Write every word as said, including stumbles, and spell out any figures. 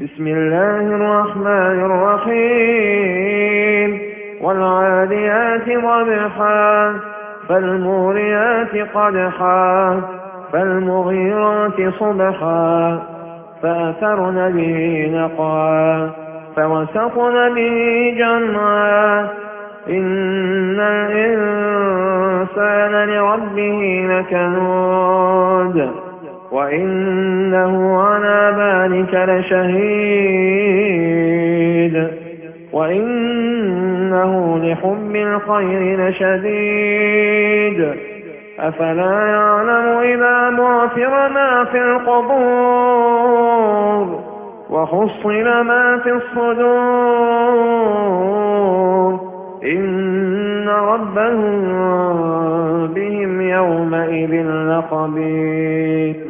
بسم الله الرحمن الرحيم والعاديات ضبحا فالموريات قدحا فالمغيرات صبحا فأثرن به نقعا فوسطن به جمعا إن الإنسان لربه لكنود وإنه على ذلك لشهيد وإنه لحب الخير لشديد أفلا يعلم إذا بعثر ما في القبور وحصل ما في الصدور إن ربهم بهم يومئذ لخبير